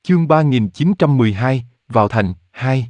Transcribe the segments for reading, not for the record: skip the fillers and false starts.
Chương 3912, vào thành, 2.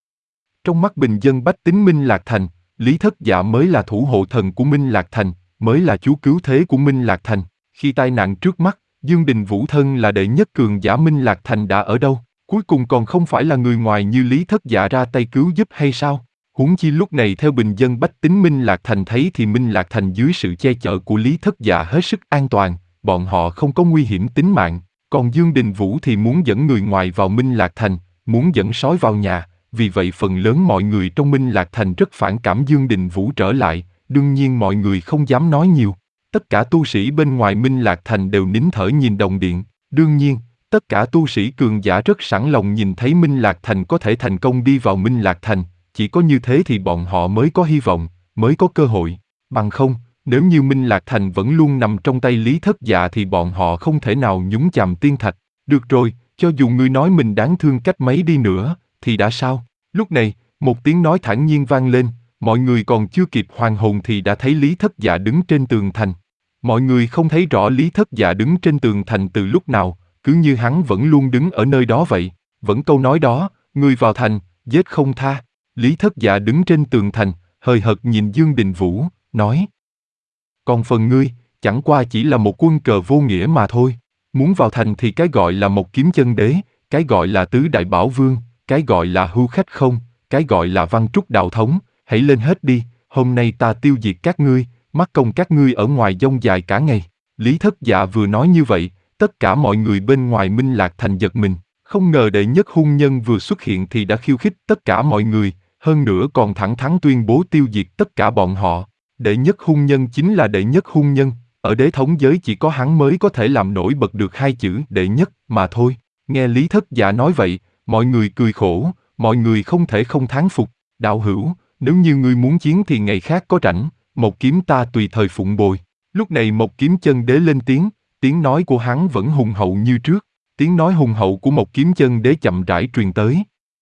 Trong mắt bình dân bách tính Minh Lạc Thành, Lý Thất Dạ mới là thủ hộ thần của Minh Lạc Thành, mới là chúa cứu thế của Minh Lạc Thành. Khi tai nạn trước mắt, Dương Đình Vũ thân là đệ nhất cường giả Minh Lạc Thành đã ở đâu? Cuối cùng còn không phải là người ngoài như Lý Thất Dạ ra tay cứu giúp hay sao? Huống chi lúc này theo bình dân bách tính Minh Lạc Thành thấy thì Minh Lạc Thành dưới sự che chở của Lý Thất Dạ hết sức an toàn, bọn họ không có nguy hiểm tính mạng. Còn Dương Đình Vũ thì muốn dẫn người ngoài vào Minh Lạc Thành, muốn dẫn sói vào nhà, vì vậy phần lớn mọi người trong Minh Lạc Thành rất phản cảm Dương Đình Vũ trở lại, đương nhiên mọi người không dám nói nhiều. Tất cả tu sĩ bên ngoài Minh Lạc Thành đều nín thở nhìn đồng điện, đương nhiên, tất cả tu sĩ cường giả rất sẵn lòng nhìn thấy Minh Lạc Thành có thể thành công đi vào Minh Lạc Thành, chỉ có như thế thì bọn họ mới có hy vọng, mới có cơ hội, bằng không, nếu như Minh Lạc Thành vẫn luôn nằm trong tay Lý Thất Dạ thì bọn họ không thể nào nhúng chàm tiên thạch. Được rồi, cho dù ngươi nói mình đáng thương cách mấy đi nữa, thì đã sao? Lúc này, một tiếng nói thản nhiên vang lên, mọi người còn chưa kịp hoàn hồn thì đã thấy Lý Thất Dạ đứng trên tường thành. Mọi người không thấy rõ Lý Thất Dạ đứng trên tường thành từ lúc nào, cứ như hắn vẫn luôn đứng ở nơi đó vậy. Vẫn câu nói đó, người vào thành, giết không tha. Lý Thất Dạ đứng trên tường thành, hời hợt nhìn Dương Đình Vũ, nói: còn phần ngươi, chẳng qua chỉ là một quân cờ vô nghĩa mà thôi. Muốn vào thành thì cái gọi là một kiếm chân đế, cái gọi là tứ đại bảo vương, cái gọi là hưu khách không, cái gọi là văn trúc đạo thống, hãy lên hết đi, hôm nay ta tiêu diệt các ngươi, mắc công các ngươi ở ngoài dông dài cả ngày. Lý Thất Dạ vừa nói như vậy, tất cả mọi người bên ngoài Minh Lạc Thành giật mình, không ngờ đệ nhất hung nhân vừa xuất hiện thì đã khiêu khích tất cả mọi người, hơn nữa còn thẳng thắn tuyên bố tiêu diệt tất cả bọn họ. Đệ nhất hung nhân chính là đệ nhất hung nhân, ở đế thống giới chỉ có hắn mới có thể làm nổi bật được hai chữ đệ nhất mà thôi. Nghe Lý Thất Dạ nói vậy, mọi người cười khổ, mọi người không thể không thán phục. Đạo hữu, nếu như ngươi muốn chiến thì ngày khác có rảnh, một kiếm ta tùy thời phụng bồi. Lúc này một kiếm chân đế lên tiếng, tiếng nói của hắn vẫn hùng hậu như trước, tiếng nói hùng hậu của một kiếm chân đế chậm rãi truyền tới.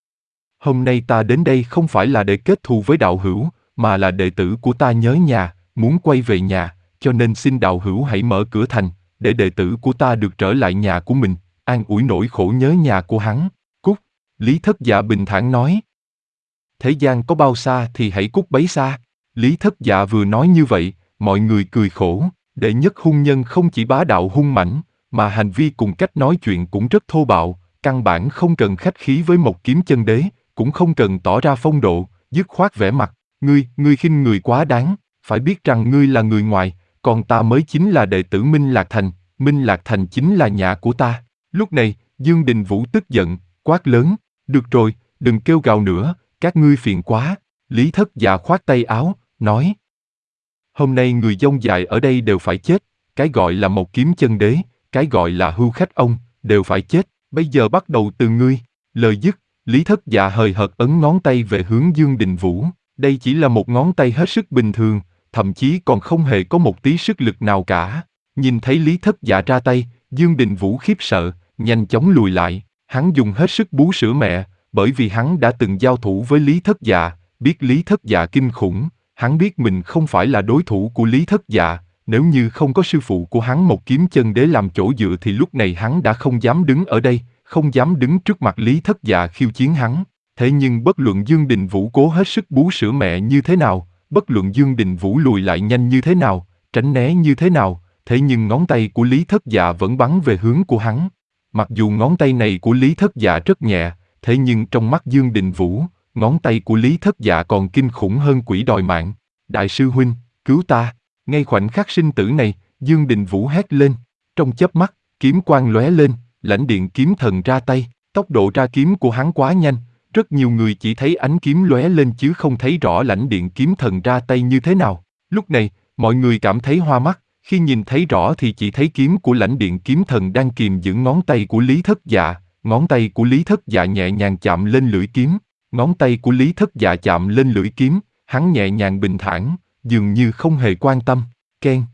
Hôm nay ta đến đây không phải là để kết thù với đạo hữu, mà là đệ tử của ta nhớ nhà, muốn quay về nhà, cho nên xin đạo hữu hãy mở cửa thành, để đệ tử của ta được trở lại nhà của mình, an ủi nỗi khổ nhớ nhà của hắn. Cút, Lý Thất Dạ bình thản nói. Thế gian có bao xa thì hãy cút bấy xa. Lý Thất Dạ vừa nói như vậy, mọi người cười khổ. Đệ nhất hung nhân không chỉ bá đạo hung mãnh, mà hành vi cùng cách nói chuyện cũng rất thô bạo, căn bản không cần khách khí với một kiếm chân đế, cũng không cần tỏ ra phong độ, dứt khoát vẻ mặt. Ngươi khinh người quá đáng, phải biết rằng ngươi là người ngoài, còn ta mới chính là đệ tử Minh Lạc Thành, Minh Lạc Thành chính là nhà của ta. Lúc này, Dương Đình Vũ tức giận, quát lớn: được rồi, đừng kêu gào nữa, các ngươi phiền quá. Lý Thất Dạ khoát tay áo, nói: hôm nay người dông dài ở đây đều phải chết, cái gọi là một kiếm chân đế, cái gọi là hưu khách ông, đều phải chết, bây giờ bắt đầu từ ngươi. Lời dứt, Lý Thất Dạ hời hợt ấn ngón tay về hướng Dương Đình Vũ. Đây chỉ là một ngón tay hết sức bình thường, thậm chí còn không hề có một tí sức lực nào cả. Nhìn thấy Lý Thất Dạ ra tay, Dương Đình Vũ khiếp sợ, nhanh chóng lùi lại. Hắn dùng hết sức bú sữa mẹ, bởi vì hắn đã từng giao thủ với Lý Thất Dạ, biết Lý Thất Dạ kinh khủng. Hắn biết mình không phải là đối thủ của Lý Thất Dạ, nếu như không có sư phụ của hắn một kiếm chân đế làm chỗ dựa thì lúc này hắn đã không dám đứng ở đây, không dám đứng trước mặt Lý Thất Dạ khiêu chiến hắn. Thế nhưng bất luận Dương Đình Vũ cố hết sức bú sữa mẹ như thế nào, bất luận Dương Đình Vũ lùi lại nhanh như thế nào, tránh né như thế nào, thế nhưng ngón tay của Lý Thất Dạ vẫn bắn về hướng của hắn. Mặc dù ngón tay này của Lý Thất Dạ rất nhẹ, thế nhưng trong mắt Dương Đình Vũ, ngón tay của Lý Thất Dạ còn kinh khủng hơn quỷ đòi mạng. Đại sư huynh, cứu ta! Ngay khoảnh khắc sinh tử này, Dương Đình Vũ hét lên. Trong chớp mắt, kiếm quang lóe lên, lãnh điện kiếm thần ra tay. Tốc độ ra kiếm của hắn quá nhanh, rất nhiều người chỉ thấy ánh kiếm lóe lên chứ không thấy rõ lãnh điện kiếm thần ra tay như thế nào. Lúc này, mọi người cảm thấy hoa mắt, khi nhìn thấy rõ thì chỉ thấy kiếm của lãnh điện kiếm thần đang kìm giữ ngón tay của Lý Thất Dạ. Ngón tay của Lý Thất Dạ nhẹ nhàng chạm lên lưỡi kiếm. Ngón tay của Lý Thất Dạ chạm lên lưỡi kiếm, hắn nhẹ nhàng bình thản, dường như không hề quan tâm. Keng.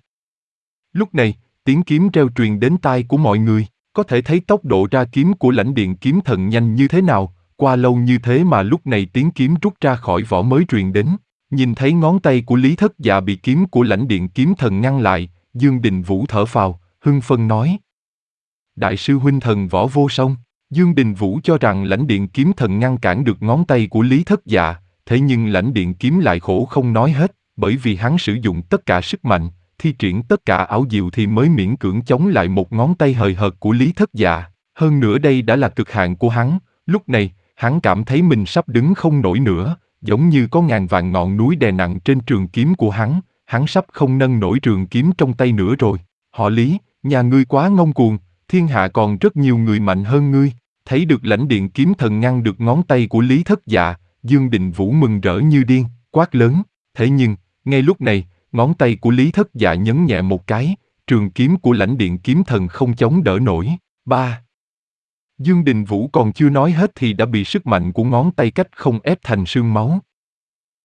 Lúc này, tiếng kiếm reo truyền đến tai của mọi người, có thể thấy tốc độ ra kiếm của lãnh điện kiếm thần nhanh như thế nào, qua lâu như thế mà lúc này tiếng kiếm rút ra khỏi vỏ mới truyền đến. Nhìn thấy ngón tay của Lý Thất Dạ bị kiếm của lãnh điện kiếm thần ngăn lại, Dương Đình Vũ thở phào, hưng phấn nói: đại sư huynh thần võ vô song. Dương Đình Vũ cho rằng lãnh điện kiếm thần ngăn cản được ngón tay của Lý Thất Dạ, thế nhưng lãnh điện kiếm lại khổ không nói hết, bởi vì hắn sử dụng tất cả sức mạnh, thi triển tất cả ảo diệu thì mới miễn cưỡng chống lại một ngón tay hời hợt của Lý Thất Dạ. Hơn nữa đây đã là cực hạn của hắn, lúc này, hắn cảm thấy mình sắp đứng không nổi nữa, giống như có ngàn vạn ngọn núi đè nặng trên trường kiếm của hắn sắp không nâng nổi trường kiếm trong tay nữa rồi. Họ Lý, nhà ngươi quá ngông cuồng, thiên hạ còn rất nhiều người mạnh hơn ngươi. Thấy được lãnh điện kiếm thần ngăn được ngón tay của Lý Thất Dạ, Dương Đình Vũ mừng rỡ như điên, quát lớn. Thế nhưng, ngay lúc này, ngón tay của Lý Thất Dạ nhấn nhẹ một cái, trường kiếm của lãnh điện kiếm thần không chống đỡ nổi. Ba. Dương Đình Vũ còn chưa nói hết thì đã bị sức mạnh của ngón tay cách không ép thành sương máu.